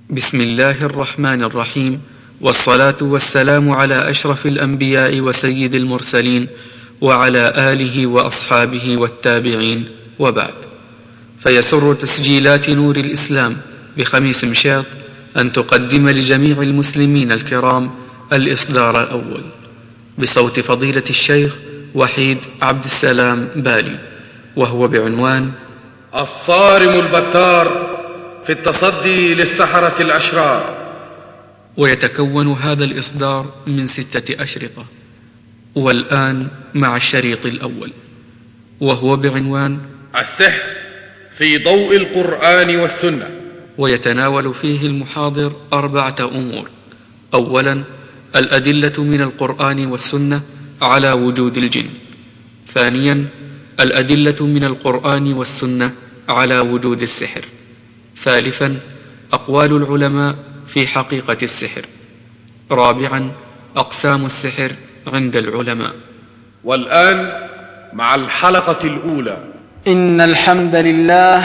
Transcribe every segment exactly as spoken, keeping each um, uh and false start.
بسم الله الرحمن الرحيم، والصلاة والسلام على أشرف الأنبياء وسيد المرسلين وعلى آله وأصحابه والتابعين، وبعد. فيسر تسجيلات نور الإسلام بخميس مشاط أن تقدم لجميع المسلمين الكرام الإصدار الأول بصوت فضيلة الشيخ وحيد عبد السلام بالي، وهو بعنوان الصارم البتار في التصدي للسحرة الأشرار. ويتكون هذا الإصدار من ستة أشرطة، والآن مع الشريط الأول وهو بعنوان السحر في ضوء القرآن والسنة. ويتناول فيه المحاضر أربعة أمور: أولا، الأدلة من القرآن والسنة على وجود الجن. ثانيا، الأدلة من القرآن والسنة على وجود السحر. ثالثا، أقوال العلماء في حقيقة السحر. رابعا، أقسام السحر عند العلماء. والآن مع الحلقة الأولى. إن الحمد لله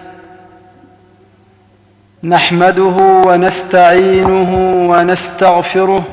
نحمده ونستعينه ونستغفره،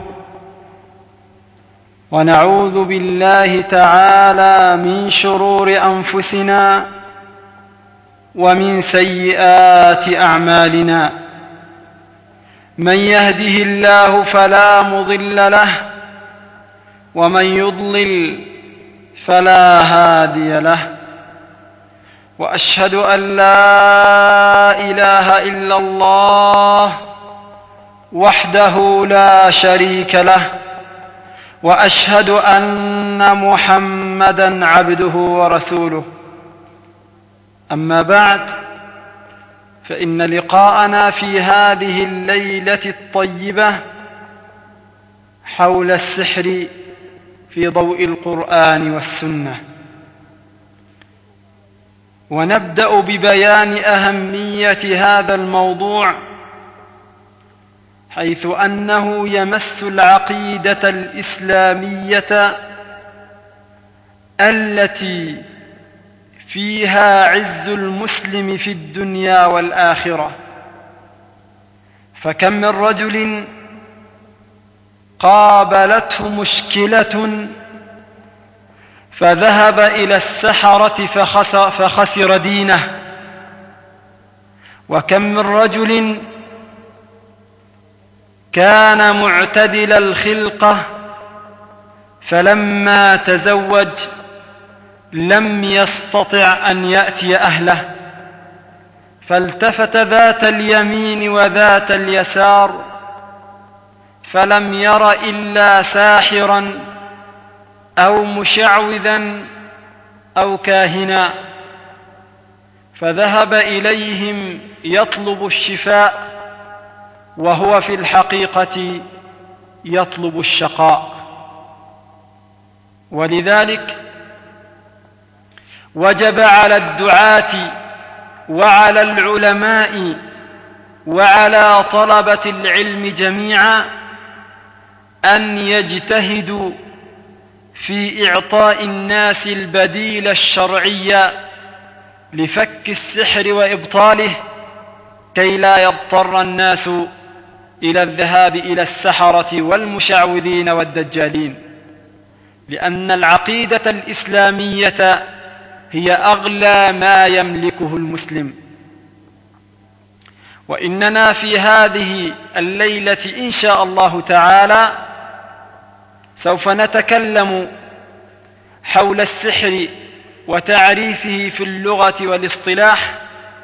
ونعوذ بالله تعالى من شرور أنفسنا ومن سيئات أعمالنا. من يهده الله فلا مضل له، ومن يضلل فلا هادي له. وأشهد أن لا إله إلا الله وحده لا شريك له، وأشهد أن محمدًا عبده ورسوله. أما بعد، فإن لقاءنا في هذه الليلة الطيبة حول السحر في ضوء القرآن والسنة، ونبدأ ببيان أهمية هذا الموضوع، حيث أنه يمس العقيدة الإسلامية التي فيها عز المسلم في الدنيا والآخرة. فكم من رجل قابلته مشكلة فذهب إلى السحرة فخسر, فخسر دينه، وكم من رجل كان معتدل الخلقة فلما تزوج لم يستطع أن يأتي أهله، فالتفت ذات اليمين وذات اليسار فلم ير إلا ساحرا أو مشعوذا أو كاهنا، فذهب إليهم يطلب الشفاء وهو في الحقيقة يطلب الشقاء. ولذلك وجب على الدعاة وعلى العلماء وعلى طلبة العلم جميعا أن يجتهدوا في إعطاء الناس البديل الشرعي لفك السحر وإبطاله، كي لا يضطر الناس إلى الذهاب إلى السحرة والمشعوذين والدجالين، لأن العقيدة الإسلامية هي أغلى ما يملكه المسلم. وإننا في هذه الليلة إن شاء الله تعالى سوف نتكلم حول السحر وتعريفه في اللغة والاصطلاح،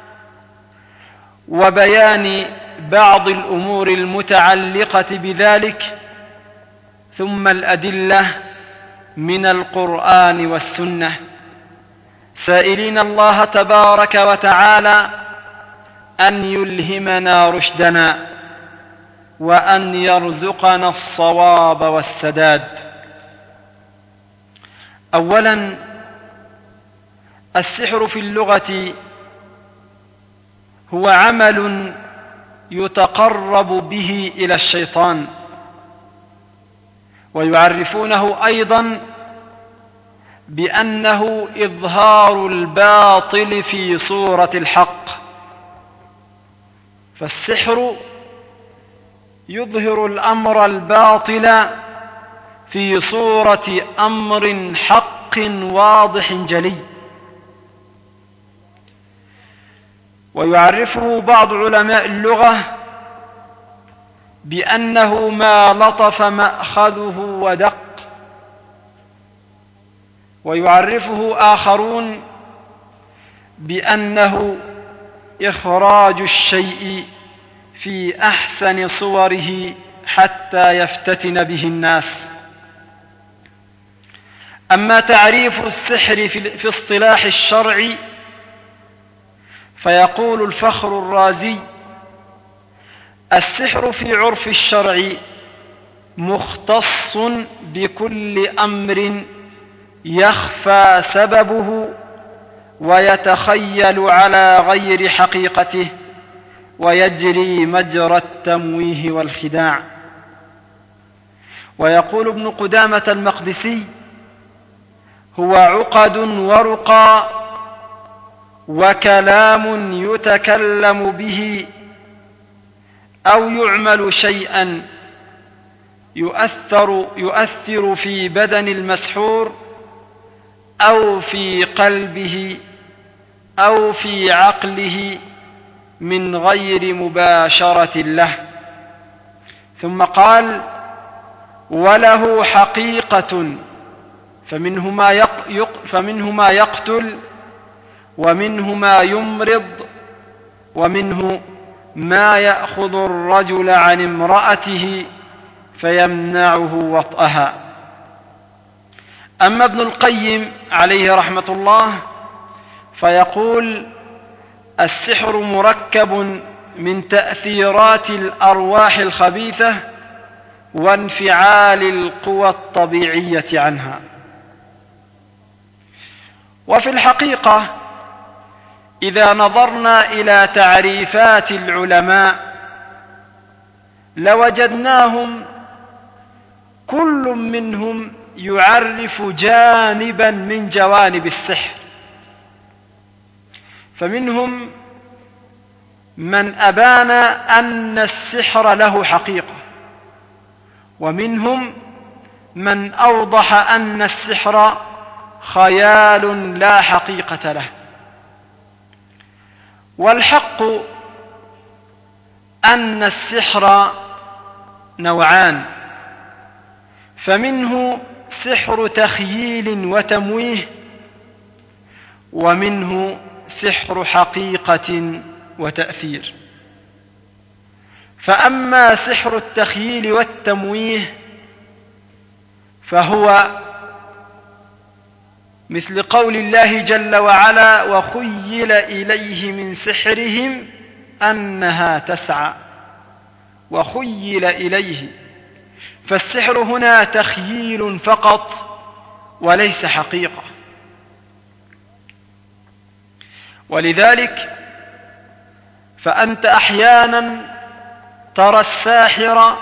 وبيان بعض الأمور المتعلقة بذلك، ثم الأدلة من القرآن والسنة، سائلين الله تبارك وتعالى أن يلهمنا رشدنا وأن يرزقنا الصواب والسداد. أولا، السحر في اللغة هو عمل يتقرب به إلى الشيطان، ويعرفونه أيضا بأنه إظهار الباطل في صورة الحق. فالسحر يظهر الأمر الباطل في صورة أمر حق واضح جلي. ويعرفه بعض علماء اللغة بأنه ما لطف مأخذه ودق، ويعرفه آخرون بأنه إخراج الشيء في أحسن صوره حتى يفتتن به الناس. أما تعريف السحر في اصطلاح الشرع فيقول الفخر الرازي: السحر في عرف الشرع مختص بكل أمر يخفى سببه ويتخيل على غير حقيقته ويجري مجرى التمويه والخداع. ويقول ابن قدامة المقدسي: هو عقد ورقى وكلام يتكلم به أو يعمل شيئا يؤثر, يؤثر في بدن المسحور أو في قلبه أو في عقله من غير مباشرة له. ثم قال: وله حقيقة، فمنه ما, يق فمنه ما يقتل، ومنه ما يمرض، ومنه ما يأخذ الرجل عن امرأته فيمنعه وطئها. أما ابن القيم عليه رحمة الله فيقول: السحر مركب من تأثيرات الأرواح الخبيثة وانفعال القوى الطبيعية عنها. وفي الحقيقة إذا نظرنا إلى تعريفات العلماء لوجدناهم كل منهم يعرف جانبا من جوانب السحر. فمنهم من أبان أن السحر له حقيقة، ومنهم من أوضح أن السحر خيال لا حقيقة له. والحق أن السحر نوعان، فمنه سحر تخييل وتمويه، ومنه سحر حقيقة وتأثير. فأما سحر التخييل والتمويه فهو مثل قول الله جل وعلا: وخيل إليه من سحرهم أنها تسعى. وخيل إليه، فالسحر هنا تخييل فقط وليس حقيقة. ولذلك فأنت أحيانا ترى الساحر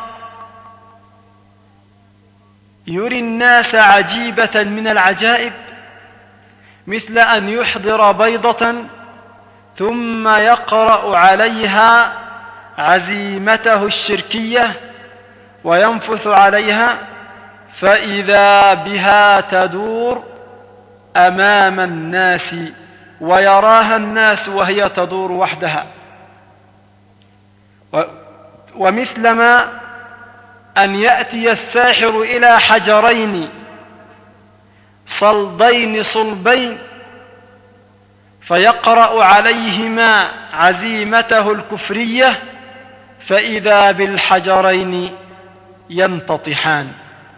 يري الناس عجيبة من العجائب، مثل أن يحضر بيضة ثم يقرأ عليها عزيمته الشركية وينفث عليها فإذا بها تدور أمام الناس ويراها الناس وهي تدور وحدها. ومثلما أن يأتي الساحر إلى حجرين صلدين صلبين فيقرأ عليهما عزيمته الكفرية فإذا بالحجرين ينتطحان.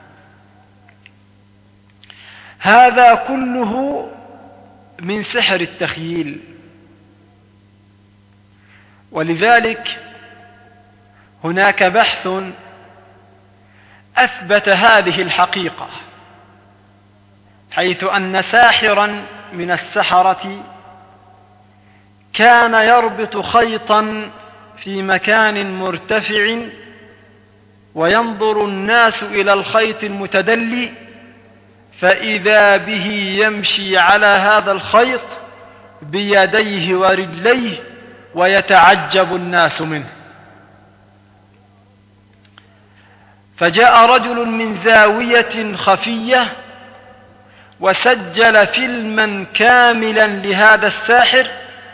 هذا كله من سحر التخييل. ولذلك هناك بحث أثبت هذه الحقيقة، حيث أن ساحرا من السحرة كان يربط خيطا في مكان مرتفع وينظر الناس إلى الخيط المتدلي فإذا به يمشي على هذا الخيط بيديه ورجليه ويتعجب الناس منه. فجاء رجل من زاوية خفية وسجل فيلما كاملا لهذا الساحر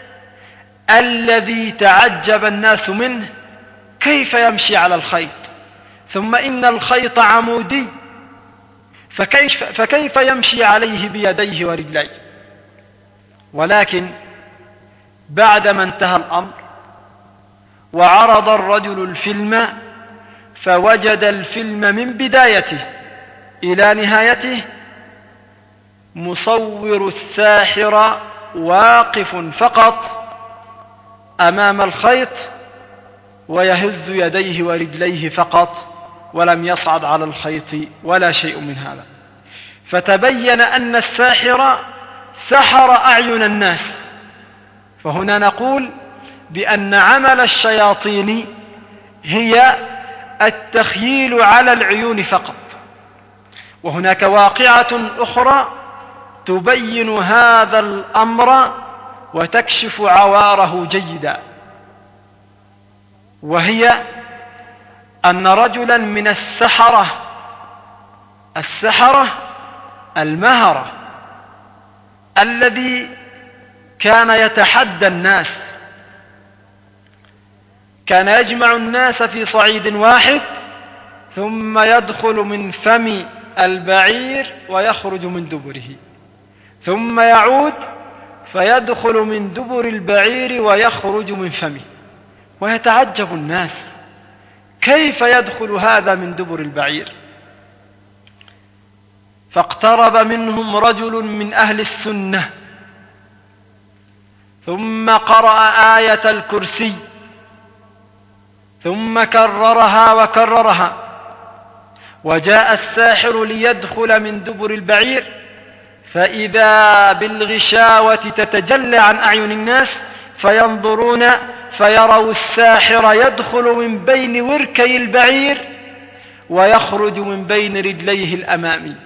الذي تعجب الناس منه، كيف يمشي على الخيط، ثم إن الخيط عمودي، فكيف, فكيف يمشي عليه بيديه ورجليه. ولكن بعدما انتهى الأمر وعرض الرجل الفيلم، فوجد الفيلم من بدايته إلى نهايته مصور الساحر واقف فقط أمام الخيط ويهز يديه ورجليه فقط، ولم يصعد على الخيط ولا شيء من هذا. فتبين أن الساحر سحر أعين الناس. فهنا نقول بأن عمل الشياطين هي التخييل على العيون فقط. وهناك واقعة أخرى تبين هذا الأمر وتكشف عواره جيدا، وهي أن رجلا من السحرة السحرة المهرة الذي كان يتحدى الناس، كان يجمع الناس في صعيد واحد ثم يدخل من فم البعير ويخرج من دبره، ثم يعود فيدخل من دبر البعير ويخرج من فمه، ويتعجب الناس كيف يدخل هذا من دبر البعير. فاقترب منهم رجل من أهل السنة ثم قرأ آية الكرسي ثم كررها وكررها، وجاء الساحر ليدخل من دبر البعير فإذا بالغشاوة تتجلى عن أعين الناس فينظرون فيروا الساحر يدخل من بين وركي البعير ويخرج من بين رجليه الأمامي.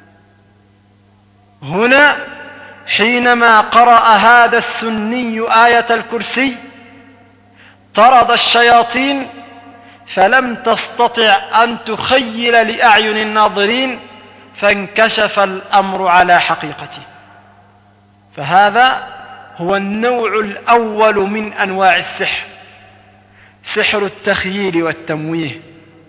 هنا حينما قرأ هذا السني آية الكرسي طرد الشياطين، فلم تستطع أن تخيل لأعين الناظرين، فانكشف الأمر على حقيقته. فهذا هو النوع الأول من أنواع السحر، سحر التخييل والتمويه.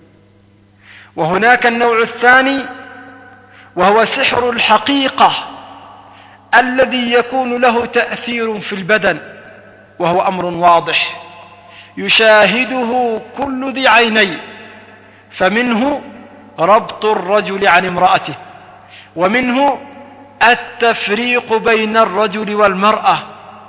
وهناك النوع الثاني وهو سحر الحقيقة الذي يكون له تأثير في البدن، وهو أمر واضح يشاهده كل ذي عينين، فمنه ربط الرجل عن امرأته، ومنه التفريق بين الرجل والمرأة،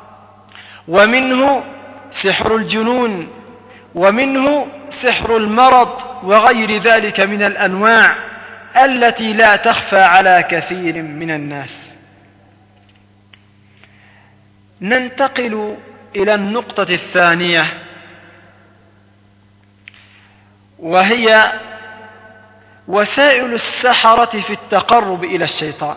ومنه سحر الجنون، ومنه سحر المرض، وغير ذلك من الأنواع التي لا تخفى على كثير من الناس. ننتقل إلى النقطة الثانية، وهي وسائل السحرة في التقرب إلى الشيطان.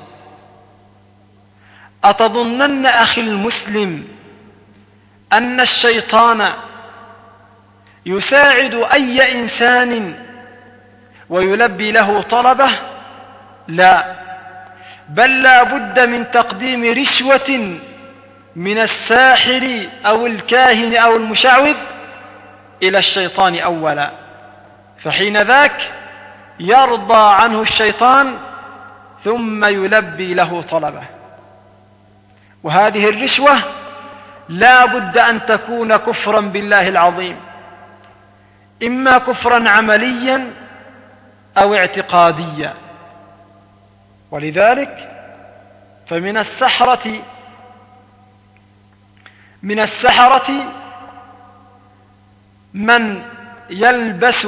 أتظنن أخي المسلم أن الشيطان يساعد أي إنسان ويلبي له طلبه؟ لا، بل لا بد من تقديم رشوة من الساحر أو الكاهن أو المشعوذ إلى الشيطان أولا، فحين ذاك يرضى عنه الشيطان ثم يلبي له طلبه. وهذه الرشوة لا بد أن تكون كفرا بالله العظيم، إما كفرا عمليا أو اعتقاديا. ولذلك فمن السحرة من السحرة من يلبس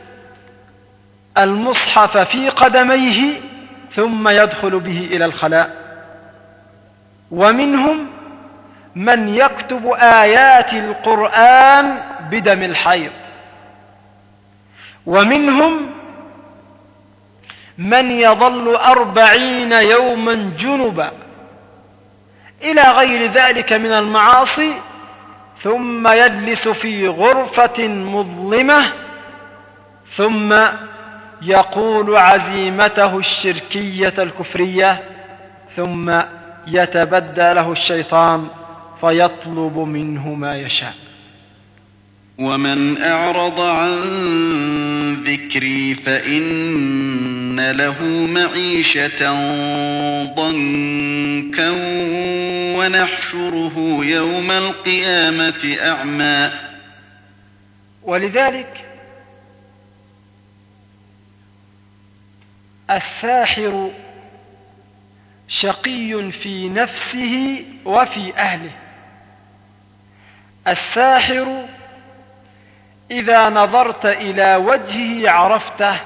المصحف في قدميه ثم يدخل به إلى الخلاء، ومنهم من يكتب آيات القرآن بدم الحيض، ومنهم من يظل أربعين يوما جنبا، إلى غير ذلك من المعاصي، ثم يجلس في غرفة مظلمة ثم يقول عزيمته الشركية الكفرية ثم يتبدى له الشيطان فيطلب منه ما يشاء. ومن أعرض عن ذكري فإن له معيشة ضنكا ونحشره يوم القيامة أعمى. ولذلك الساحر شقي في نفسه وفي أهله. الساحر إذا نظرت إلى وجهه عرفته،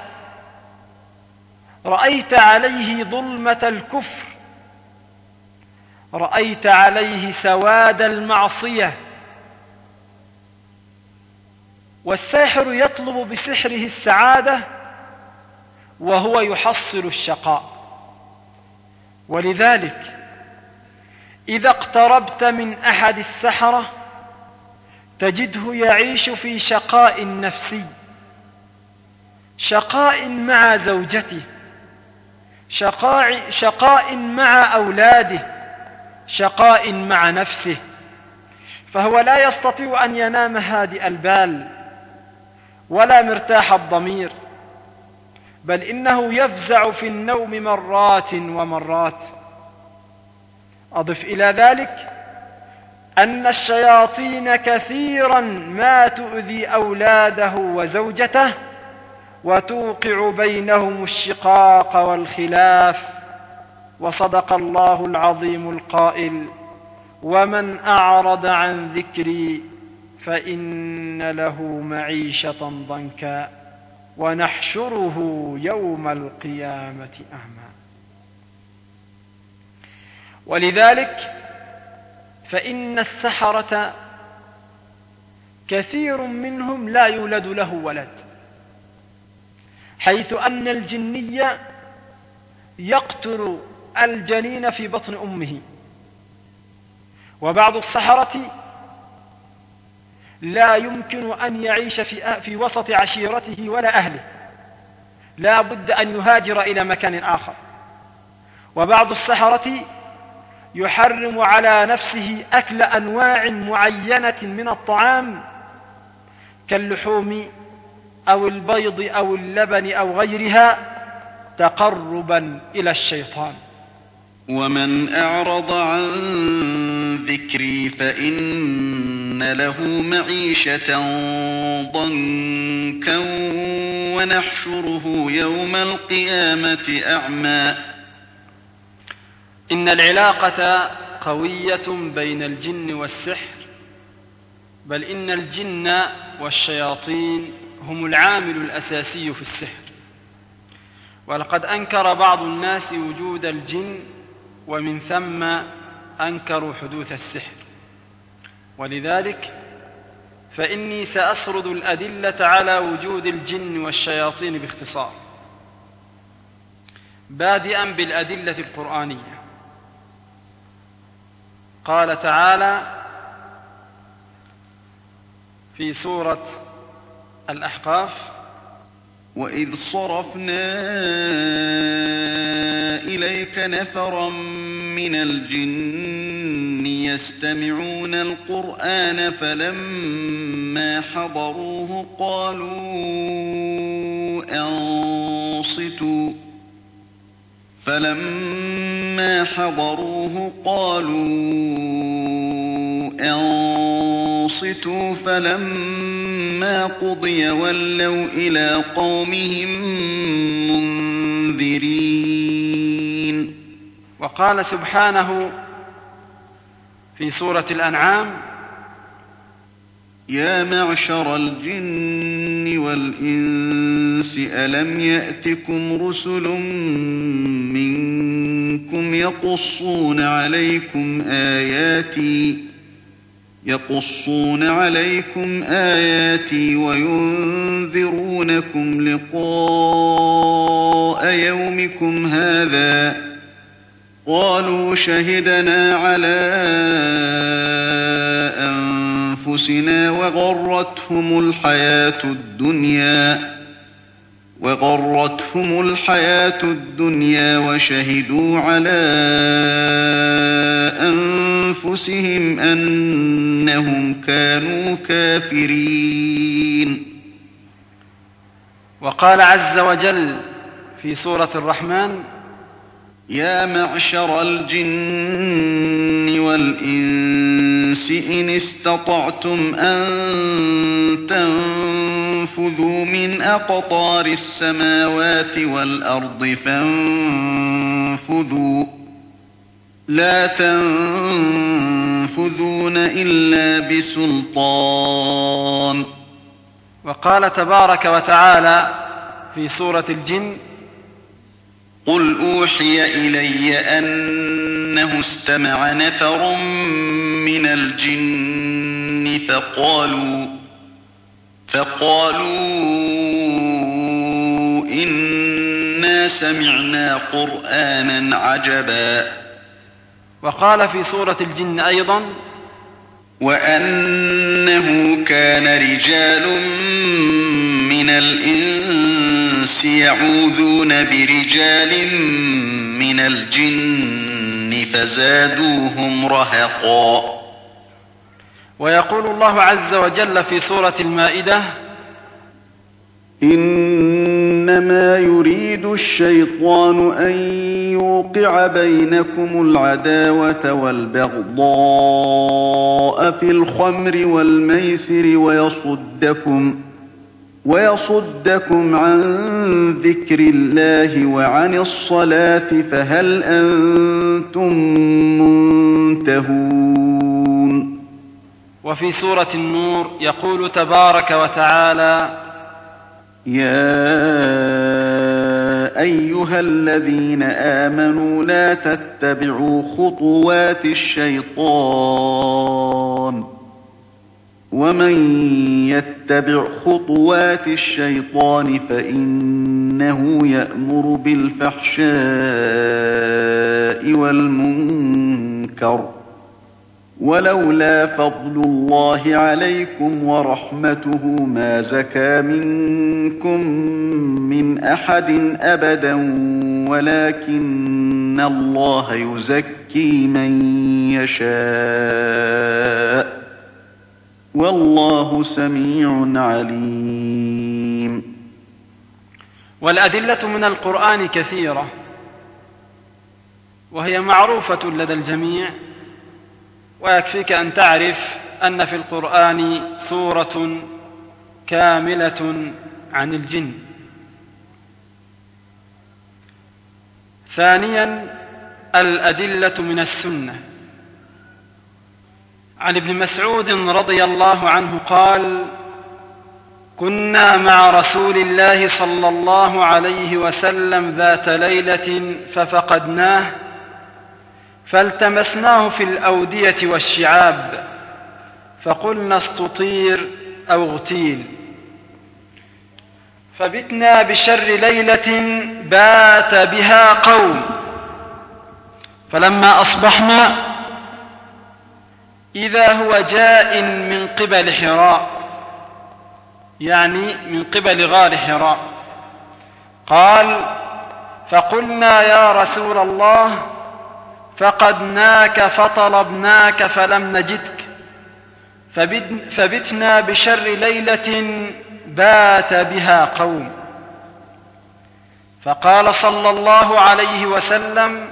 رأيت عليه ظلمة الكفر، رأيت عليه سواد المعصية. والساحر يطلب بسحره السعادة وهو يحصل الشقاء. ولذلك إذا اقتربت من أحد السحرة تجده يعيش في شقاء نفسي، شقاء مع زوجته، شقاء, شقاء مع أولاده، شقاء مع نفسه، فهو لا يستطيع أن ينام هادئ البال ولا مرتاح الضمير، بل إنه يفزع في النوم مرات ومرات. أضف إلى ذلك أن الشياطين كثيرا ما تؤذي أولاده وزوجته وتوقع بينهم الشقاق والخلاف. وصدق الله العظيم القائل: ومن أعرض عن ذكري فإن له معيشة ضنكا ونحشره يوم القيامة أعمى. ولذلك فإن السحرة كثير منهم لا يولد له ولد، حيث أن الجني يقتل الجنين في بطن أمه. وبعض السحرة لا يمكن أن يعيش في, في وسط عشيرته ولا أهله، لا بد أن يهاجر إلى مكان آخر. وبعض السحرة يحرم على نفسه أكل أنواع معينة من الطعام كاللحوم أو البيض أو اللبن أو غيرها تقربا إلى الشيطان. ومن أعرض عن ذكري فإن له معيشة ضنكا ونحشره يوم القيامة أعمى. إن العلاقة قوية بين الجن والسحر، بل إن الجن والشياطين هم العامل الأساسي في السحر. ولقد أنكر بعض الناس وجود الجن ومن ثم أنكروا حدوث السحر. ولذلك فإني سأسرد الأدلة على وجود الجن والشياطين باختصار، بادئا بالأدلة القرآنية. قال تعالى في سورة الأحقاف: وإذ صرفنا إليك نفرا من الجن يستمعون القرآن فلما حضروه قالوا أنصتوا فلما حضروه قالوا أنصتوا فلما قضي ولوا إلى قومهم منذرين. وقال سبحانه في سورة الأنعام: يا معشر الجن والإنس ألم يأتكم رسل منكم يقصون عليكم آياتي يقصون عليكم آياتي وينذرونكم لقاء يومكم هذا قالوا شهدنا على أنفسنا وغرتهم الحياة الدنيا وغرتهم الحياة الدنيا وشهدوا على أنفسهم أنهم كانوا كافرين. وقال عز وجل في سورة الرحمن: يا معشر الجن والإنس إن استطعتم أن تنفذوا من أقطار السماوات والأرض فانفذوا لا تنفذون إلا بسلطان. وقال تبارك وتعالى في سورة الجن: قل أوحي إلي أنه استمع نفر من الجن فقالوا فقالوا إنا سمعنا قرآنا عجبا. وقال في سورة الجن أيضا: وأنه كان رجال من الإنس يعوذون برجال من الجن فزادوهم رهقا. ويقول الله عز وجل في سورة المائدة: إنما يريد الشيطان أن يوقع بينكم العداوة والبغضاء في الخمر والميسر ويصدكم ويصدكم عن ذكر الله وعن الصلاة فهل أنتم منتهون. وفي سورة النور يقول تبارك وتعالى: يا أيها الذين آمنوا لا تتبعوا خطوات الشيطان ومن يتبع خطوات الشيطان فإنه يأمر بالفحشاء والمنكر ولولا فضل الله عليكم ورحمته ما زكى منكم من أحد أبدا ولكن الله يزكي من يشاء والله سميع عليم. والأدلة من القرآن كثيرة وهي معروفة لدى الجميع، ويكفيك أن تعرف أن في القرآن سورة كاملة عن الجن. ثانيا الأدلة من السنة. عن ابن مسعود رضي الله عنه قال: كنا مع رسول الله صلى الله عليه وسلم ذات ليلة ففقدناه فالتمسناه في الأودية والشعاب فقلنا استطير أو اغتيل، فبتنا بشر ليلة بات بها قوم، فلما أصبحنا إذا هو جاء من قبل حراء، يعني من قبل غار حراء. قال: فقلنا يا رسول الله فقدناك فطلبناك فلم نجدك، فبتنا بشر ليلة بات بها قوم. فقال صلى الله عليه وسلم: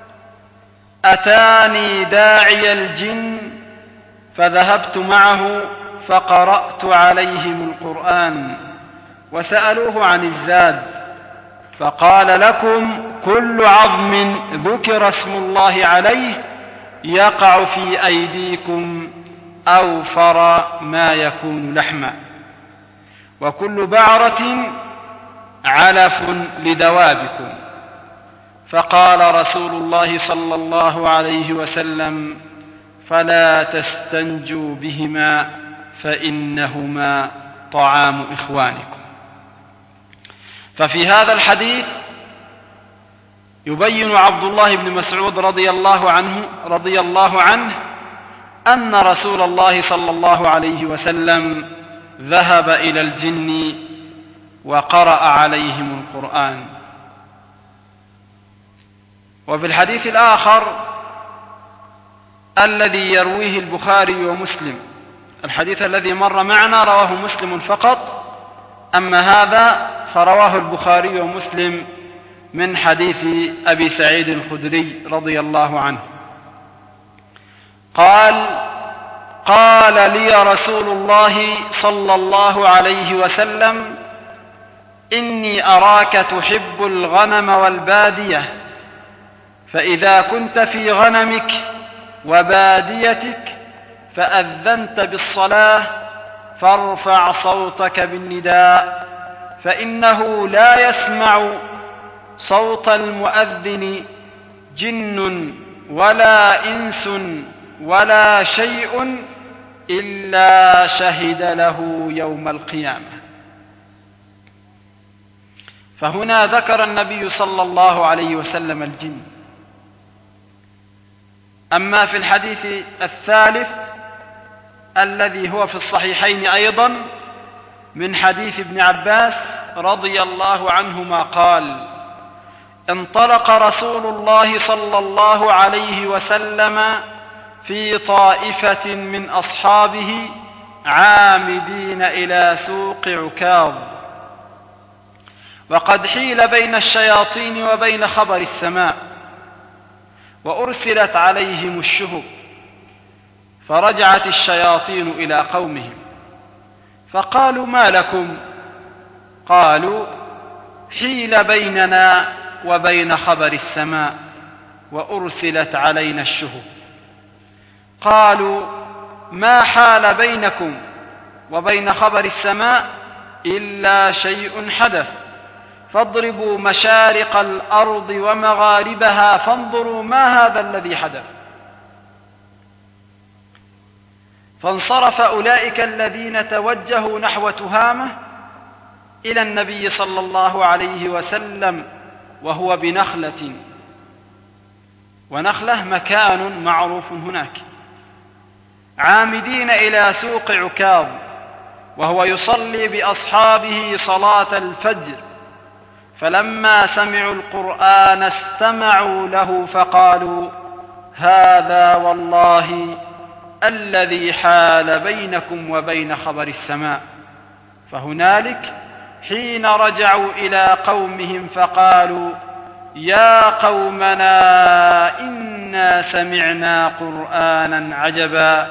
أتاني داعي الجن فذهبت معه فقرأت عليهم القرآن وسألوه عن الزاد فقال: لكم كل عظم ذكر اسم الله عليه يقع في أيديكم أوفر ما يكون لحما، وكل بعرة علف لدوابكم. فقال رسول الله صلى الله عليه وسلم: فلا تستنجوا بهما فإنهما طعام إخوانكم. ففي هذا الحديث يبين عبد الله بن مسعود رضي الله عنه رضي الله عنه أن رسول الله صلى الله عليه وسلم ذهب إلى الجن وقرأ عليهم القرآن. وفي الحديث الآخر الذي يرويه البخاري ومسلم، الحديث الذي مر معنا رواه مسلم فقط، أما هذا فرواه البخاري ومسلم من حديث أبي سعيد الخدري رضي الله عنه قال: قال لي رسول الله صلى الله عليه وسلم: إني أراك تحب الغنم والبادية، فإذا كنت في غنمك وباديتك فأذنت بالصلاة فارفع صوتك بالنداء، فإنه لا يسمع صوت المؤذن جن ولا إنس ولا شيء إلا شهد له يوم القيامة. فهنا ذكر النبي صلى الله عليه وسلم الجن. أما في الحديث الثالث الذي هو في الصحيحين أيضا من حديث ابن عباس رضي الله عنهما قال: انطلق رسول الله صلى الله عليه وسلم في طائفة من أصحابه عامدين إلى سوق عكاظ، وقد حيل بين الشياطين وبين خبر السماء، وأرسلت عليهم الشهب، فرجعت الشياطين إلى قومهم فقالوا: ما لكم؟ قالوا: حيل بيننا وبين خبر السماء وأرسلت علينا الشهب. قالوا: ما حال بينكم وبين خبر السماء إلا شيء حدث، فاضربوا مشارق الأرض ومغاربها فانظروا ما هذا الذي حدث. فانصرف أولئك الذين توجهوا نحو تهامة إلى النبي صلى الله عليه وسلم وهو بنخلة، ونخلة مكان معروف هناك، عامدين إلى سوق عكاظ، وهو يصلي بأصحابه صلاة الفجر، فلما سمعوا القرآن استمعوا له فقالوا: هذا والله الذي حال بينكم وبين خبر السماء. فهنالك حين رجعوا إلى قومهم فقالوا: يا قومنا إنا سمعنا قرآنا عجبا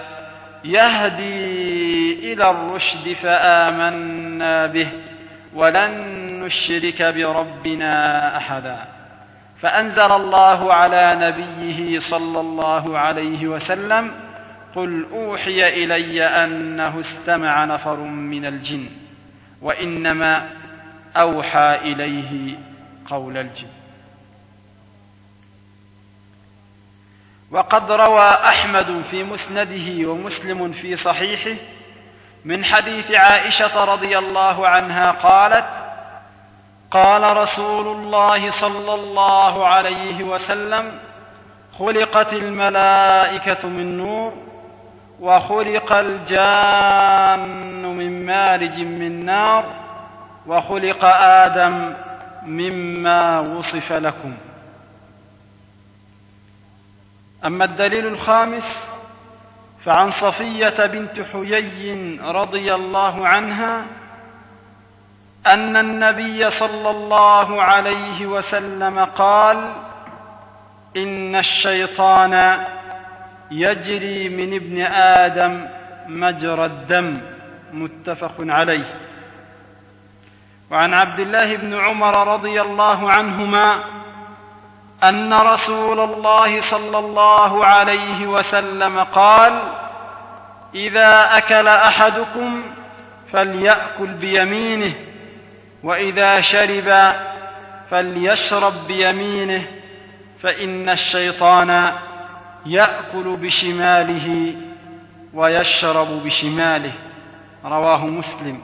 يهدي إلى الرشد فآمنا به ولن نشرك بربنا أحدا. فأنزل الله على نبيه صلى الله عليه وسلم: قل أوحي إلي أنه استمع نفر من الجن وإنما أوحى إليه قول الجن. وقد روى أحمد في مسنده ومسلم في صحيحه من حديث عائشة رضي الله عنها قالت: قال رسول الله صلى الله عليه وسلم: خلقت الملائكة من نور، وخلق الجان من مارج من نار، وخلق آدم مما وصف لكم. أما الدليل الخامس فعن صفية بنت حيي رضي الله عنها أن النبي صلى الله عليه وسلم قال: إن الشيطان يجري من ابن آدم مجرى الدم، متفق عليه. وعن عبد الله بن عمر رضي الله عنهما أن رسول الله صلى الله عليه وسلم قال: إذا أكل أحدكم فليأكل بيمينه، وإذا شرب فليشرب بيمينه، فإن الشيطان يأكل بشماله ويشرب بشماله. رواه مسلم.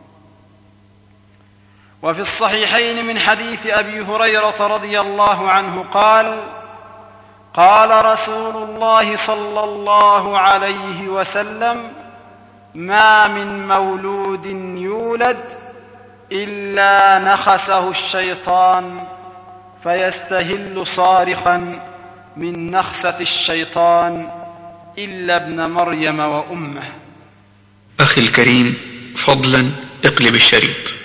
وفي الصحيحين من حديث أبي هريرة رضي الله عنه قال: قال رسول الله صلى الله عليه وسلم: ما من مولود يولد إلا نخسه الشيطان فيستهل صارخا من نخسة الشيطان إلا ابن مريم وأمه. أخي الكريم، فضلا اقلب الشريط.